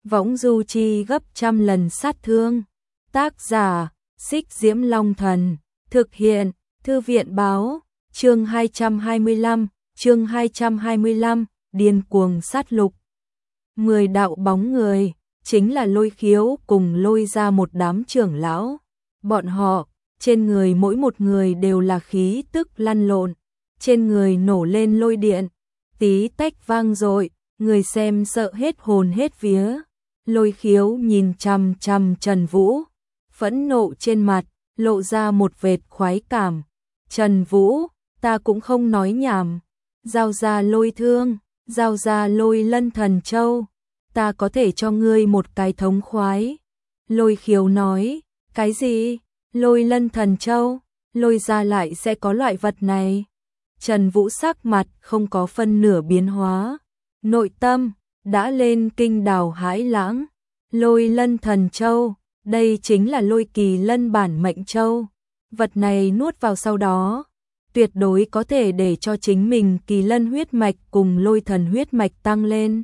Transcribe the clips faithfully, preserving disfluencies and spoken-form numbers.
võng du chi gấp trăm lần sát thương. Tác giả, Xích Diễm Long Thần, thực hiện, Thư viện Báo, chương hai trăm hai mươi lăm, chương hai trăm hai mươi lăm, điên cuồng sát lục. Mười đạo bóng người, chính là Lôi Khiếu cùng lôi ra một đám trưởng lão. Bọn họ, trên người mỗi một người đều là khí tức lăn lộn, trên người nổ lên lôi điện, tí tách vang dội, người xem sợ hết hồn hết vía. Lôi Khiếu nhìn chằm chằm Trần Vũ, phẫn nộ trên mặt, lộ ra một vệt khoái cảm. Trần Vũ, ta cũng không nói nhảm, giao ra lôi thương, giao ra lôi lân thần châu, ta có thể cho ngươi một cái thống khoái. Lôi Khiếu nói, cái gì? Lôi lân thần châu, lôi ra lại sẽ có loại vật này. Trần Vũ sắc mặt không có phân nửa biến hóa, nội tâm đã lên kinh đào hãi lãng. Lôi lân thần châu, đây chính là lôi kỳ lân bản mệnh châu. Vật này nuốt vào sau đó, tuyệt đối có thể để cho chính mình kỳ lân huyết mạch cùng lôi thần huyết mạch tăng lên.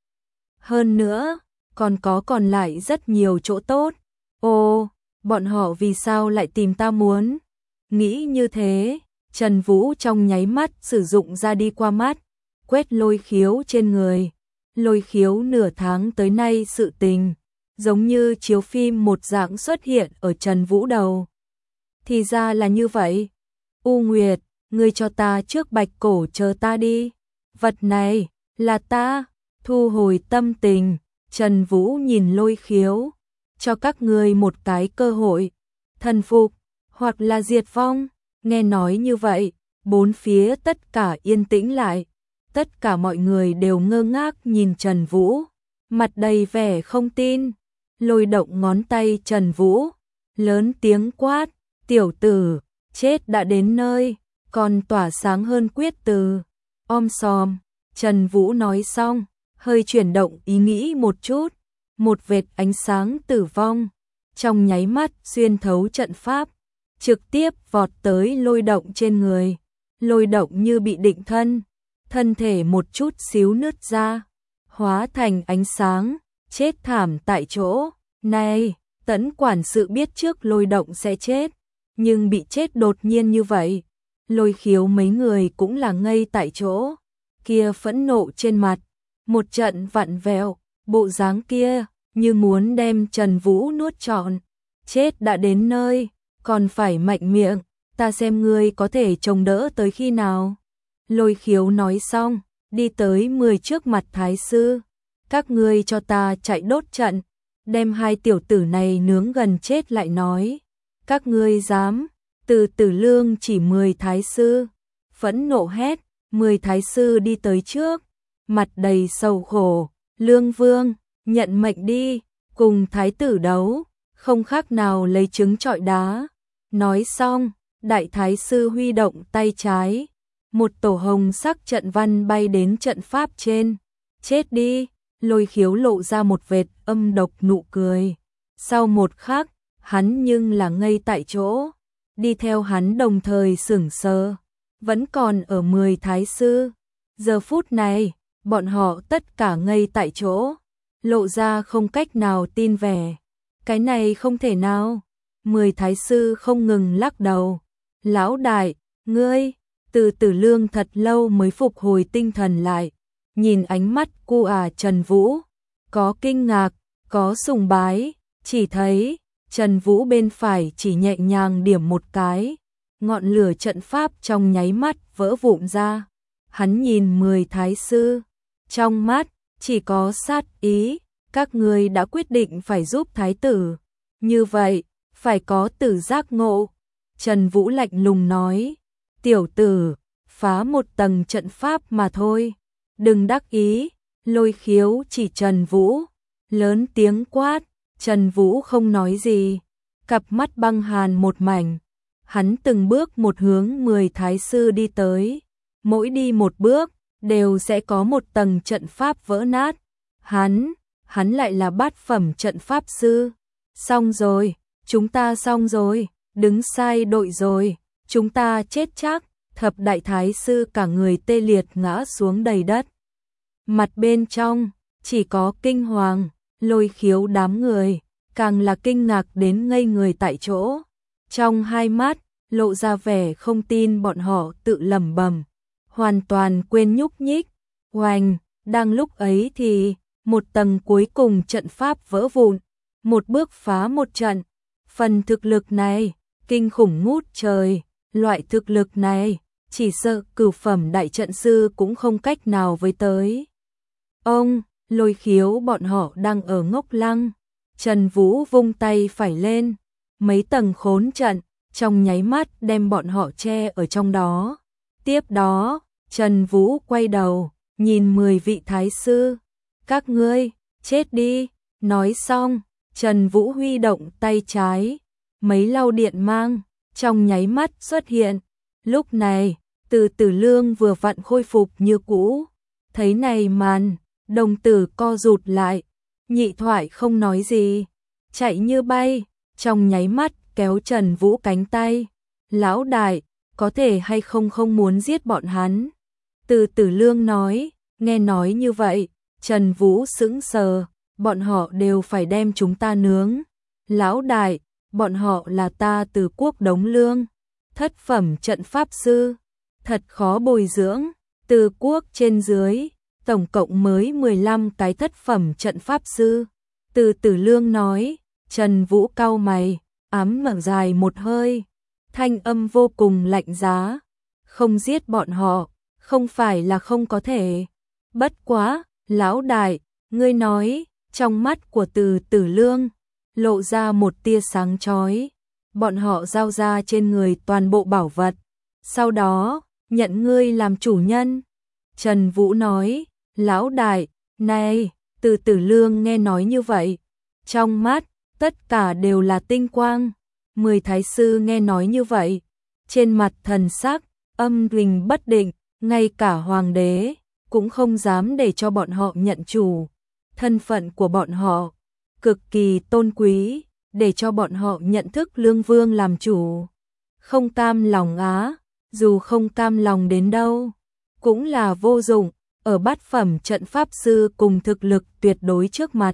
Hơn nữa, còn có còn lại rất nhiều chỗ tốt. Ồ, bọn họ vì sao lại tìm ta muốn? Nghĩ như thế, Trần Vũ trong nháy mắt sử dụng ra đi qua mắt, quét Lôi Khiếu trên người. Lôi Khiếu nửa tháng tới nay sự tình, giống như chiếu phim một dạng xuất hiện ở Trần Vũ đầu. Thì ra là như vậy. U Nguyệt, ngươi cho ta trước bạch cổ chờ ta đi. Vật này, là ta. Thu hồi tâm tình, Trần Vũ nhìn Lôi Khiếu, cho các ngươi một cái cơ hội, thần phục, hoặc là diệt vong. Nghe nói như vậy, bốn phía tất cả yên tĩnh lại. Tất cả mọi người đều ngơ ngác nhìn Trần Vũ, mặt đầy vẻ không tin. Lôi động ngón tay Trần Vũ, lớn tiếng quát, tiểu tử, chết đã đến nơi, còn tỏa sáng hơn quyết từ. Om sòm, Trần Vũ nói xong, hơi chuyển động ý nghĩ một chút, một vệt ánh sáng tử vong, trong nháy mắt xuyên thấu trận pháp, trực tiếp vọt tới lôi động trên người. Lôi động như bị định thân, thân thể một chút xíu nứt ra, hóa thành ánh sáng, chết thảm tại chỗ. Này, Tấn quản sự biết trước lôi động sẽ chết, nhưng bị chết đột nhiên như vậy. Lôi Khiếu mấy người cũng là ngây tại chỗ, kia phẫn nộ trên mặt, một trận vặn vẹo, bộ dáng kia như muốn đem Trần Vũ nuốt trọn. Chết đã đến nơi, còn phải mạnh miệng, ta xem ngươi có thể chống đỡ tới khi nào. Lôi Khiếu nói xong, đi tới mười trước mặt thái sư. Các ngươi cho ta chạy đốt trận, đem hai tiểu tử này nướng gần chết lại nói. Các ngươi dám? Từ Tử Lương chỉ mười thái sư, phẫn nộ hét. Mười thái sư đi tới trước, mặt đầy sầu khổ. Lương Vương, nhận mệnh đi, cùng thái tử đấu, không khác nào lấy trứng trọi đá. Nói xong, đại thái sư huy động tay trái, một tổ hồng sắc trận văn bay đến trận pháp trên. Chết đi. Lôi Khiếu lộ ra một vệt âm độc nụ cười. Sau một khắc, hắn nhưng là ngây tại chỗ. Đi theo hắn đồng thời sửng sờ, vẫn còn ở mười thái sư. Giờ phút này, bọn họ tất cả ngây tại chỗ, lộ ra không cách nào tin vẻ. Cái này không thể nào. Mười thái sư không ngừng lắc đầu. Lão đại, ngươi. Từ Tử Lương thật lâu mới phục hồi tinh thần lại, nhìn ánh mắt cu à Trần Vũ, có kinh ngạc, có sùng bái. Chỉ thấy Trần Vũ bên phải chỉ nhẹ nhàng điểm một cái, ngọn lửa trận pháp trong nháy mắt vỡ vụn ra. Hắn nhìn mười thái sư, trong mắt chỉ có sát ý. Các ngươi đã quyết định phải giúp thái tử, như vậy phải có tử giác ngộ. Trần Vũ lạnh lùng nói, tiểu tử, phá một tầng trận pháp mà thôi, đừng đắc ý. Lôi Khiếu chỉ Trần Vũ, lớn tiếng quát. Trần Vũ không nói gì, cặp mắt băng hàn một mảnh. Hắn từng bước một hướng mười thái sư đi tới, mỗi đi một bước đều sẽ có một tầng trận pháp vỡ nát. Hắn, hắn lại là bát phẩm trận pháp sư. Xong rồi, chúng ta xong rồi, đứng sai đội rồi, chúng ta chết chắc. Thập đại thái sư cả người tê liệt ngã xuống đầy đất. Mặt bên trong chỉ có kinh hoàng. Lôi Khiếu đám người càng là kinh ngạc đến ngây người tại chỗ. Trong hai mắt lộ ra vẻ không tin, bọn họ tự lẩm bẩm, hoàn toàn quên nhúc nhích. Oanh, đang lúc ấy thì một tầng cuối cùng trận pháp vỡ vụn, một bước phá một trận. Phần thực lực này kinh khủng ngút trời, loại thực lực này chỉ sợ cửu phẩm đại trận sư cũng không cách nào với tới. Ông, Lôi Khiếu bọn họ đang ở ngốc lăng. Trần Vũ vung tay phải lên, mấy tầng khốn trận trong nháy mắt đem bọn họ che ở trong đó. Tiếp đó, Trần Vũ quay đầu, nhìn mười vị thái sư. Các ngươi, chết đi. Nói xong, Trần Vũ huy động tay trái, mấy lau điện mang, trong nháy mắt xuất hiện. Lúc này, Từ Tử Lương vừa vặn khôi phục như cũ. Thấy này màn, đồng tử co rụt lại. Nhị Thoại không nói gì, chạy như bay, trong nháy mắt kéo Trần Vũ cánh tay. Lão đại, có thể hay không không muốn giết bọn hắn? Từ Tử Lương nói. Nghe nói như vậy, Trần Vũ sững sờ, bọn họ đều phải đem chúng ta nướng. Lão đại, bọn họ là ta Từ quốc Đống Lương, thất phẩm trận pháp sư, thật khó bồi dưỡng. Từ quốc trên dưới, tổng cộng mới mười lăm cái thất phẩm trận pháp sư. Từ Tử Lương nói. Trần Vũ cau mày, ám mở dài một hơi, thanh âm vô cùng lạnh giá. Không giết bọn họ, không phải là không có thể. Bất quá, lão đại, ngươi nói. Trong mắt của Từ Tử Lương lộ ra một tia sáng chói. Bọn họ giao ra trên người toàn bộ bảo vật, sau đó nhận ngươi làm chủ nhân. Trần Vũ nói. Lão đại, này. Từ Tử Lương nghe nói như vậy, trong mắt tất cả đều là tinh quang. Mười thái sư nghe nói như vậy, trên mặt thần sắc âm tình bất định, ngay cả hoàng đế cũng không dám để cho bọn họ nhận chủ. Thân phận của bọn họ cực kỳ tôn quý, để cho bọn họ nhận thức Lương Vương làm chủ. Không cam lòng á, dù không cam lòng đến đâu, cũng là vô dụng. Ở bát phẩm trận pháp sư cùng thực lực tuyệt đối trước mặt,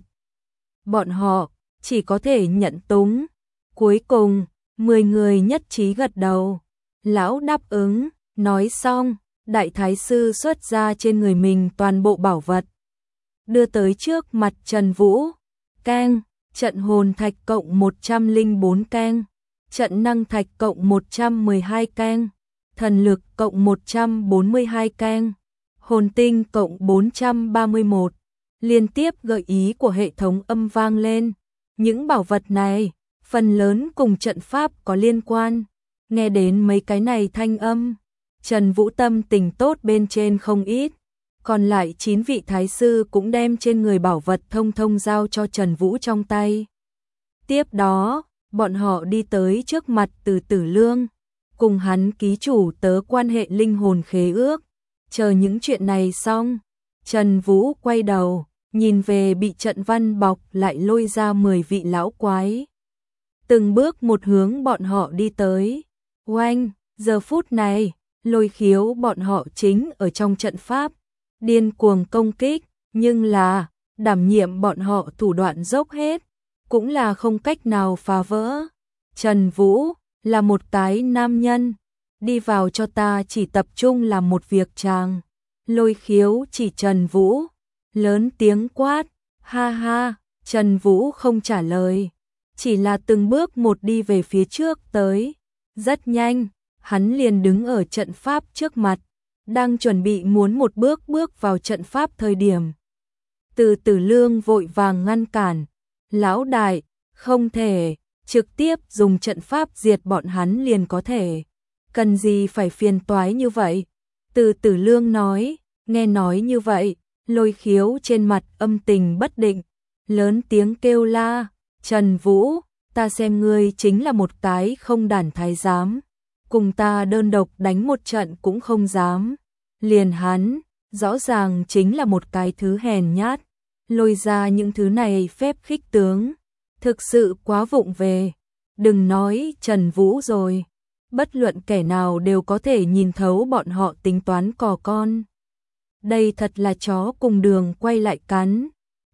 bọn họ chỉ có thể nhận túng. Cuối cùng, mười người nhất trí gật đầu. Lão đáp ứng. Nói xong, đại thái sư xuất ra trên người mình toàn bộ bảo vật, đưa tới trước mặt Trần Vũ. Keng, trận hồn thạch cộng một trăm lẻ bốn keng, trận năng thạch cộng một trăm mười hai keng, thần lực cộng một trăm bốn mươi hai keng, hồn tinh cộng bốn trăm ba mươi mốt. Liên tiếp gợi ý của hệ thống âm vang lên. Những bảo vật này phần lớn cùng trận pháp có liên quan. Nghe đến mấy cái này thanh âm, Trần Vũ tâm tình tốt bên trên không ít. Còn lại chín vị thái sư cũng đem trên người bảo vật thông thông giao cho Trần Vũ trong tay. Tiếp đó, bọn họ đi tới trước mặt Từ Tử Lương, cùng hắn ký chủ tớ quan hệ linh hồn khế ước. Chờ những chuyện này xong, Trần Vũ quay đầu, nhìn về bị trận văn bọc lại lôi ra mười vị lão quái. Từng bước một hướng bọn họ đi tới. Oanh, giờ phút này, Lôi Khiếu bọn họ chính ở trong trận pháp, điên cuồng công kích, nhưng là, đảm nhiệm bọn họ thủ đoạn dốc hết, cũng là không cách nào phá vỡ. Trần Vũ là một cái nam nhân, đi vào cho ta chỉ tập trung làm một việc chàng. Lôi Khiếu chỉ Trần Vũ, lớn tiếng quát. Ha ha. Trần Vũ không trả lời, chỉ là từng bước một đi về phía trước tới. Rất nhanh, hắn liền đứng ở trận pháp trước mặt, đang chuẩn bị muốn một bước bước vào trận pháp thời điểm. Từ Tử Lương vội vàng ngăn cản. Lão đại, không thể, trực tiếp dùng trận pháp diệt bọn hắn liền có thể. Cần gì phải phiền toái như vậy? Từ Tử Lương nói. Nghe nói như vậy, Lôi Khiếu trên mặt âm tình bất định, lớn tiếng kêu la. Trần Vũ, ta xem ngươi chính là một cái không đản thái giám, cùng ta đơn độc đánh một trận cũng không dám. Liền hắn, rõ ràng chính là một cái thứ hèn nhát, lôi ra những thứ này phép khích tướng, thực sự quá vụng về. Đừng nói Trần Vũ rồi, bất luận kẻ nào đều có thể nhìn thấu bọn họ tính toán cò con. Đây thật là chó cùng đường quay lại cắn.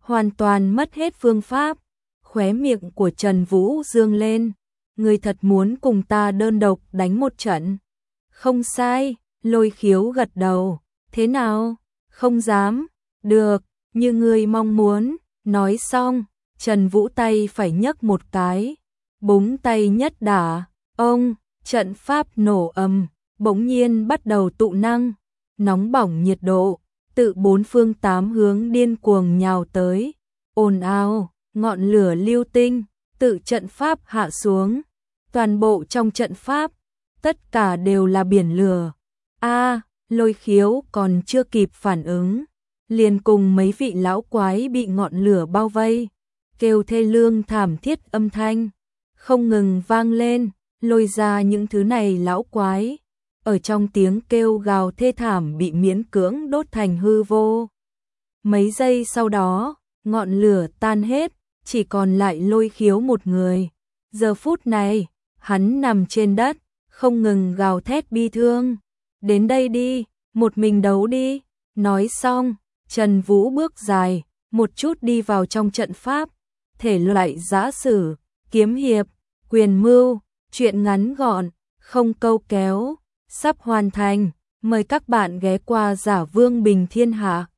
hoàn toàn mất hết phương pháp. Khóe miệng của Trần Vũ dương lên, người thật muốn cùng ta đơn độc đánh một trận. Không sai, Lôi Khiếu gật đầu, thế nào, không dám, được, như ngươi mong muốn. Nói xong, Trần Vũ tay phải nhấc một cái, búng tay nhất đả, ông, trận pháp nổ ầm, bỗng nhiên bắt đầu tụ năng, nóng bỏng nhiệt độ, tự bốn phương tám hướng điên cuồng nhào tới, ồn ào, ngọn lửa lưu tinh, tự trận pháp hạ xuống, toàn bộ trong trận pháp, tất cả đều là biển lửa. A, Lôi Khiếu còn chưa kịp phản ứng, liền cùng mấy vị lão quái bị ngọn lửa bao vây, kêu thê lương thảm thiết âm thanh không ngừng vang lên, lôi ra những thứ này lão quái, ở trong tiếng kêu gào thê thảm bị miễn cưỡng đốt thành hư vô. Mấy giây sau đó, ngọn lửa tan hết, chỉ còn lại Lôi Khiếu một người. Giờ phút này, hắn nằm trên đất, không ngừng gào thét bi thương. Đến đây đi, một mình đấu đi. Nói xong, Trần Vũ bước dài, một chút đi vào trong trận pháp. Thể loại giã sử, kiếm hiệp, quyền mưu, truyện ngắn gọn, không câu kéo, sắp hoàn thành. Mời các bạn ghé qua Giả Vương Bình Thiên Hạ.